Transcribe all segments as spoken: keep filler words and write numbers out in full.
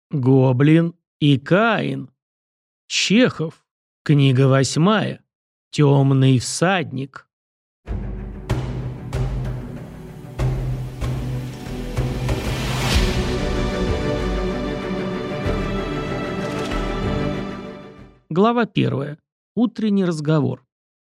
Гоблин и Каин. Чехов. Книга восьмая. Темный всадник. Глава первая. Утренний разговор.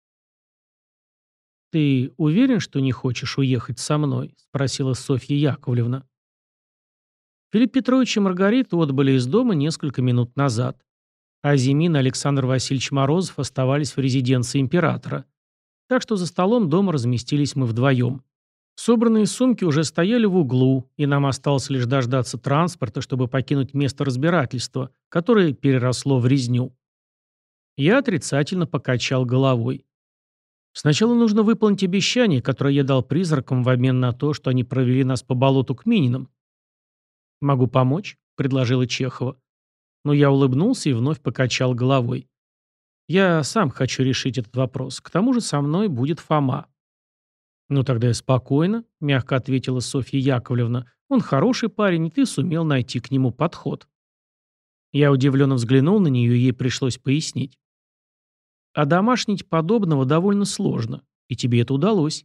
«Ты уверен, что не хочешь уехать со мной?» – спросила Софья Яковлевна. Филипп Петрович и Маргарита отбыли из дома несколько минут назад. А Зимин и Александр Васильевич Морозов оставались в резиденции императора. Так что за столом дома разместились мы вдвоем. Собранные сумки уже стояли в углу, и нам осталось лишь дождаться транспорта, чтобы покинуть место разбирательства, которое переросло в резню. Я отрицательно покачал головой. Сначала нужно выполнить обещание, которое я дал призракам в обмен на то, что они провели нас по болоту к Мининам. «Могу помочь?» – предложила Чехова. Но я улыбнулся и вновь покачал головой. «Я сам хочу решить этот вопрос. К тому же со мной будет Фома». «Ну тогда я спокойно», – мягко ответила Софья Яковлевна. «Он хороший парень, и ты сумел найти к нему подход». Я удивленно взглянул на нее, и ей пришлось пояснить. А домашнить подобного довольно сложно, и тебе это удалось.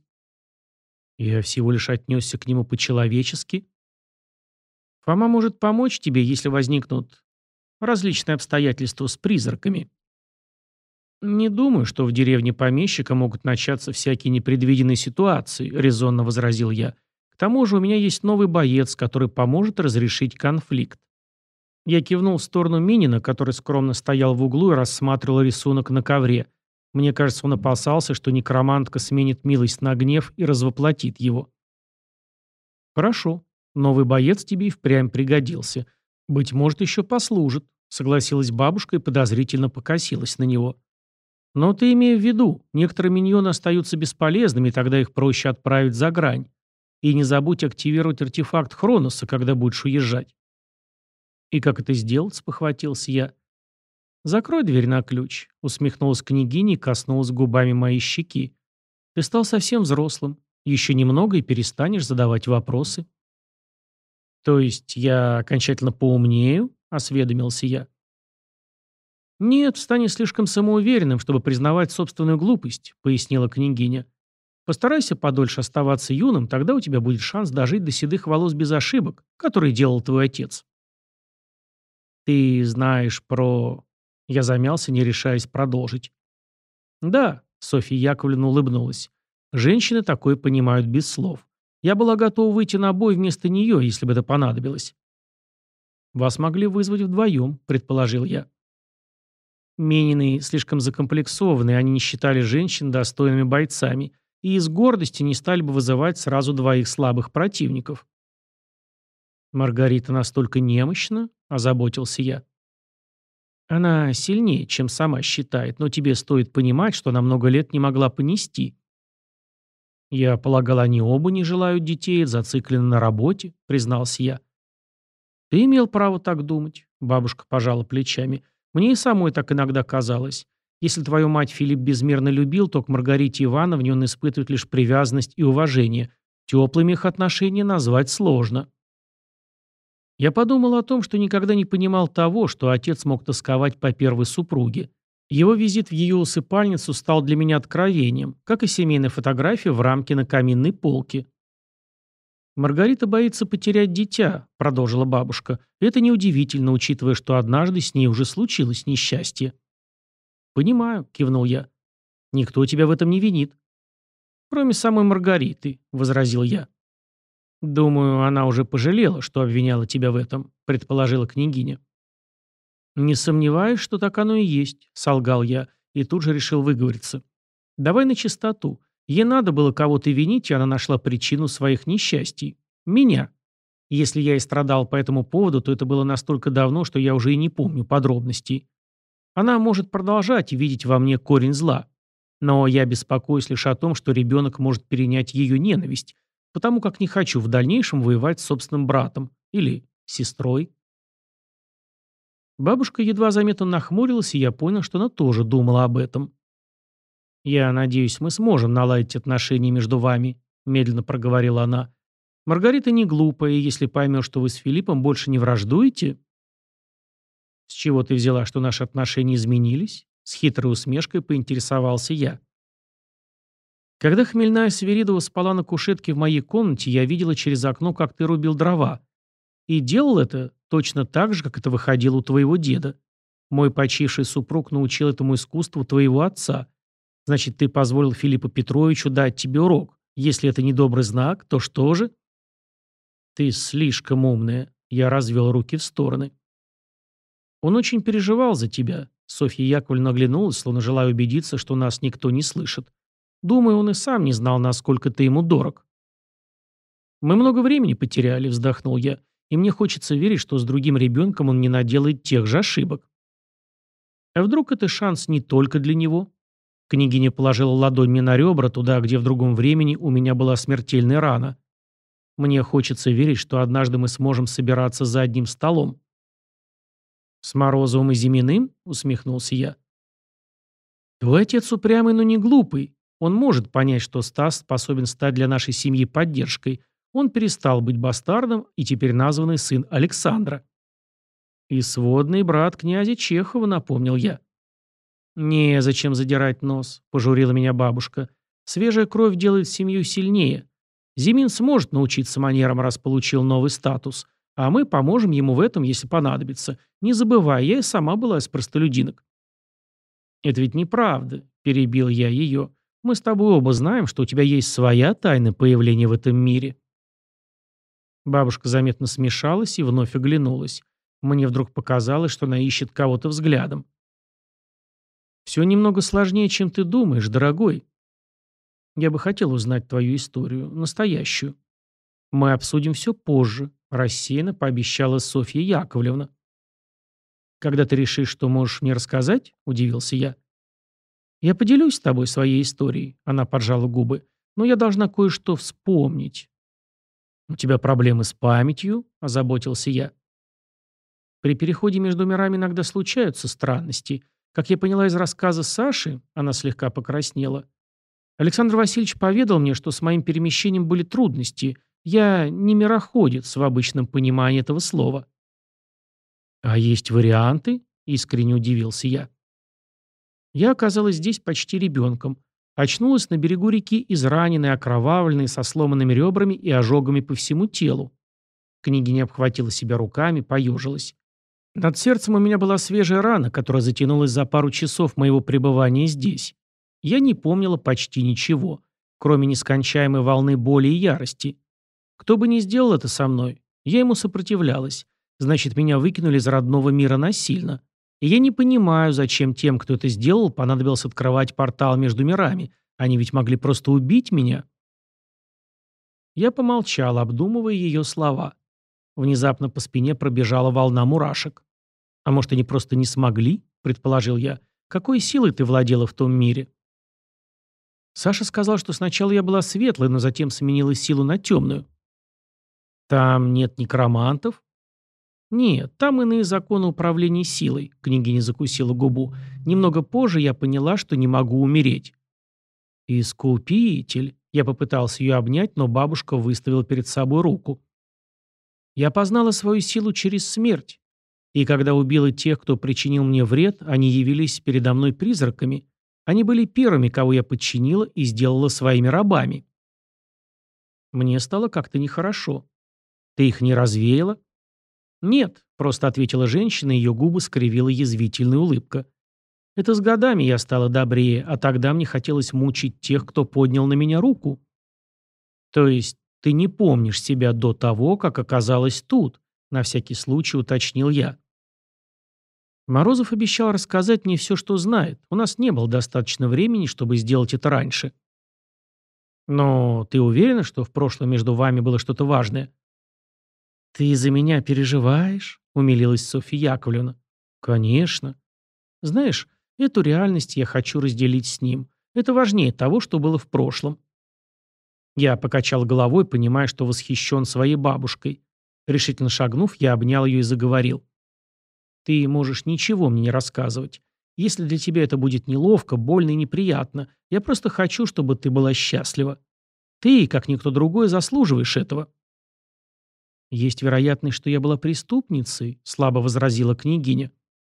Я всего лишь отнесся к нему по-человечески. Фома может помочь тебе, если возникнут различные обстоятельства с призраками. Не думаю, что в деревне помещика могут начаться всякие непредвиденные ситуации, резонно возразил я. К тому же у меня есть новый боец, который поможет разрешить конфликт. Я кивнул в сторону Минина, который скромно стоял в углу и рассматривал рисунок на ковре. Мне кажется, он опасался, что некромантка сменит милость на гнев и развоплотит его. «Хорошо. Новый боец тебе и впрямь пригодился. Быть может, еще послужит», — согласилась бабушка и подозрительно покосилась на него. «Но ты имей в виду, некоторые миньоны остаются бесполезными, и тогда их проще отправить за грань. И не забудь активировать артефакт Хроноса, когда будешь уезжать». «И как это сделать?» – спохватился я. «Закрой дверь на ключ», – усмехнулась княгиня и коснулась губами моей щеки. «Ты стал совсем взрослым. Еще немного и перестанешь задавать вопросы». «То есть я окончательно поумнею?» – осведомился я. «Нет, станешь слишком самоуверенным, чтобы признавать собственную глупость», – пояснила княгиня. «Постарайся подольше оставаться юным, тогда у тебя будет шанс дожить до седых волос без ошибок, которые делал твой отец». «Ты знаешь про...» Я замялся, не решаясь продолжить. «Да», — Софья Яковлевна улыбнулась. «Женщины такое понимают без слов. Я была готова выйти на бой вместо нее, если бы это понадобилось». «Вас могли вызвать вдвоем», — предположил я. Минины слишком закомплексованы, они не считали женщин достойными бойцами и из гордости не стали бы вызывать сразу двоих слабых противников. «Маргарита настолько немощна?» – озаботился я. «Она сильнее, чем сама считает, но тебе стоит понимать, что она много лет не могла понести». «Я полагал, они оба не желают детей, зациклены на работе», – признался я. «Ты имел право так думать», – бабушка пожала плечами. «Мне и самой так иногда казалось. Если твою мать Филипп безмерно любил, то к Маргарите Ивановне он испытывает лишь привязанность и уважение. Теплыми их отношения назвать сложно». Я подумал о том, что никогда не понимал того, что отец мог тосковать по первой супруге. Его визит в ее усыпальницу стал для меня откровением, как и семейная фотография в рамке на каминной полке. «Маргарита боится потерять дитя», — продолжила бабушка. «Это неудивительно, учитывая, что однажды с ней уже случилось несчастье». «Понимаю», — кивнул я. «Никто тебя в этом не винит». «Кроме самой Маргариты», — возразил я. «Думаю, она уже пожалела, что обвиняла тебя в этом», — предположила княгиня. «Не сомневаюсь, что так оно и есть», — солгал я, и тут же решил выговориться. «Давай на чистоту. Ей надо было кого-то винить, и она нашла причину своих несчастий. Меня. Если я и страдал по этому поводу, то это было настолько давно, что я уже и не помню подробностей. Она может продолжать видеть во мне корень зла. Но я беспокоюсь лишь о том, что ребенок может перенять ее ненависть, потому как не хочу в дальнейшем воевать с собственным братом или сестрой». Бабушка едва заметно нахмурилась, и я понял, что она тоже думала об этом. «Я надеюсь, мы сможем наладить отношения между вами», — медленно проговорила она. «Маргарита не глупая, и если поймет, что вы с Филиппом больше не враждуете...» С чего ты взяла, что наши отношения изменились? С хитрой усмешкой поинтересовался я. Когда хмельная Свиридова спала на кушетке в моей комнате, я видела через окно, как ты рубил дрова. И делал это точно так же, как это выходило у твоего деда. Мой почивший супруг научил этому искусству твоего отца. Значит, ты позволил Филиппу Петровичу дать тебе урок. Если это не добрый знак, то что же? Ты слишком умная. Я развел руки в стороны. Он очень переживал за тебя. Софья Яковлевна оглянулась, словно желая убедиться, что нас никто не слышит. Думаю, он и сам не знал, насколько ты ему дорог. Мы много времени потеряли, вздохнул я, и мне хочется верить, что с другим ребенком он не наделает тех же ошибок. А вдруг это шанс не только для него? Княгиня положила ладонь мне на ребра, туда, где в другом времени у меня была смертельная рана. Мне хочется верить, что однажды мы сможем собираться за одним столом. «С Морозовым и Зиминым?» — усмехнулся я. «Твой отец упрямый, но не глупый. Он может понять, что Стас способен стать для нашей семьи поддержкой. Он перестал быть бастардом и теперь названный сын Александра». «И сводный брат князя Чехова», — напомнил я. «Не, зачем задирать нос?» — пожурила меня бабушка. «Свежая кровь делает семью сильнее. Зимин сможет научиться манерам, раз получил новый статус. А мы поможем ему в этом, если понадобится. Не забывай, я и сама была из простолюдинок». «Это ведь неправда», — перебил я ее. «Мы с тобой оба знаем, что у тебя есть своя тайна появления в этом мире». Бабушка заметно смешалась и вновь оглянулась. Мне вдруг показалось, что она ищет кого-то взглядом. «Все немного сложнее, чем ты думаешь, дорогой. Я бы хотел узнать твою историю, настоящую. Мы обсудим все позже», — рассеянно пообещала Софья Яковлевна. «Когда ты решишь, что можешь мне рассказать?» — удивился я. «Я поделюсь с тобой своей историей», — она поджала губы, «но я должна кое-что вспомнить». «У тебя проблемы с памятью?» — озаботился я. «При переходе между мирами иногда случаются странности. Как я поняла из рассказа Саши, она слегка покраснела. Александр Васильевич поведал мне, что с моим перемещением были трудности. Я не мироходец в обычном понимании этого слова». «А есть варианты?» — искренне удивился я. Я оказалась здесь почти ребенком. Очнулась на берегу реки, израненной, окровавленной, со сломанными ребрами и ожогами по всему телу. Княгиня обхватила себя руками, поежилась. Над сердцем у меня была свежая рана, которая затянулась за пару часов моего пребывания здесь. Я не помнила почти ничего, кроме нескончаемой волны боли и ярости. Кто бы ни сделал это со мной, я ему сопротивлялась. Значит, меня выкинули из родного мира насильно. И я не понимаю, зачем тем, кто это сделал, понадобилось открывать портал между мирами. Они ведь могли просто убить меня. Я помолчал, обдумывая ее слова. Внезапно по спине пробежала волна мурашек. «А может, они просто не смогли?» — предположил я. «Какой силой ты владела в том мире?» Саша сказал, что сначала я была светлой, но затем сменила силу на темную. «Там нет некромантов?» «Нет, там иные законы управления силой», — княгиня закусила губу. «Немного позже я поняла, что не могу умереть». «Искупитель», — я попытался ее обнять, но бабушка выставила перед собой руку. «Я познала свою силу через смерть. И когда убила тех, кто причинил мне вред, они явились передо мной призраками. Они были первыми, кого я подчинила и сделала своими рабами». Мне стало как-то нехорошо. «Ты их не развеяла?» «Нет», — просто ответила женщина, и ее губы скривила язвительная улыбка. «Это с годами я стала добрее, а тогда мне хотелось мучить тех, кто поднял на меня руку». «То есть ты не помнишь себя до того, как оказалась тут?» — на всякий случай уточнил я. Морозов обещал рассказать мне все, что знает. У нас не было достаточно времени, чтобы сделать это раньше. «Но ты уверена, что в прошлом между вами было что-то важное?» «Ты за меня переживаешь?» — умилилась Софья Яковлевна. «Конечно. Знаешь, эту реальность я хочу разделить с ним. Это важнее того, что было в прошлом». Я покачал головой, понимая, что восхищен своей бабушкой. Решительно шагнув, я обнял ее и заговорил. «Ты можешь ничего мне не рассказывать. Если для тебя это будет неловко, больно и неприятно, я просто хочу, чтобы ты была счастлива. Ты, как никто другой, заслуживаешь этого». «Есть вероятность, что я была преступницей», — слабо возразила княгиня.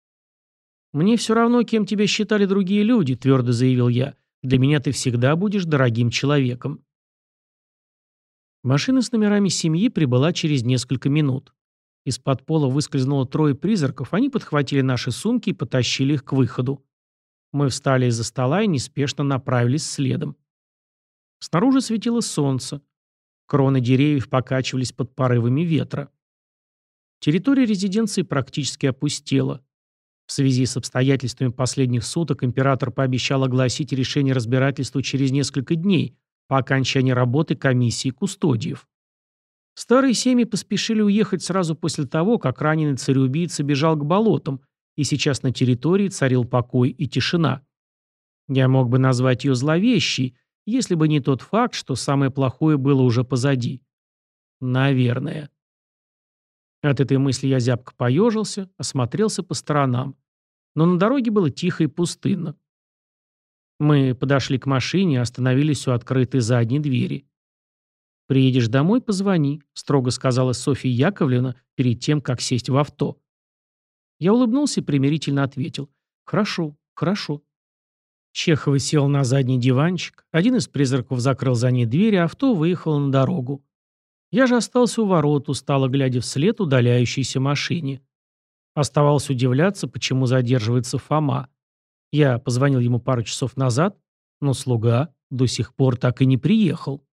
«Мне все равно, кем тебя считали другие люди», — твердо заявил я. «Для меня ты всегда будешь дорогим человеком». Машина с номерами семьи прибыла через несколько минут. Из-под пола выскользнуло трое призраков, они подхватили наши сумки и потащили их к выходу. Мы встали из-за стола и неспешно направились следом. Снаружи светило солнце. Кроны деревьев покачивались под порывами ветра. Территория резиденции практически опустела. В связи с обстоятельствами последних суток император пообещал огласить решение разбирательства через несколько дней по окончании работы комиссии кустодиев. Старые семьи поспешили уехать сразу после того, как раненый цареубийца бежал к болотам, и сейчас на территории царил покой и тишина. Я мог бы назвать ее зловещей, если бы не тот факт, что самое плохое было уже позади. Наверное. От этой мысли я зябко поежился, осмотрелся по сторонам. Но на дороге было тихо и пустынно. Мы подошли к машине и остановились у открытой задней двери. «Приедешь домой, позвони», — строго сказала Софья Яковлевна перед тем, как сесть в авто. Я улыбнулся и примирительно ответил: «Хорошо, хорошо». Чехова сел на задний диванчик, один из призраков закрыл за ней дверь, а авто выехало на дорогу. Я же остался у ворот, устало глядя вслед удаляющейся машине. Оставалось удивляться, почему задерживается Фома. Я позвонил ему пару часов назад, но слуга до сих пор так и не приехал.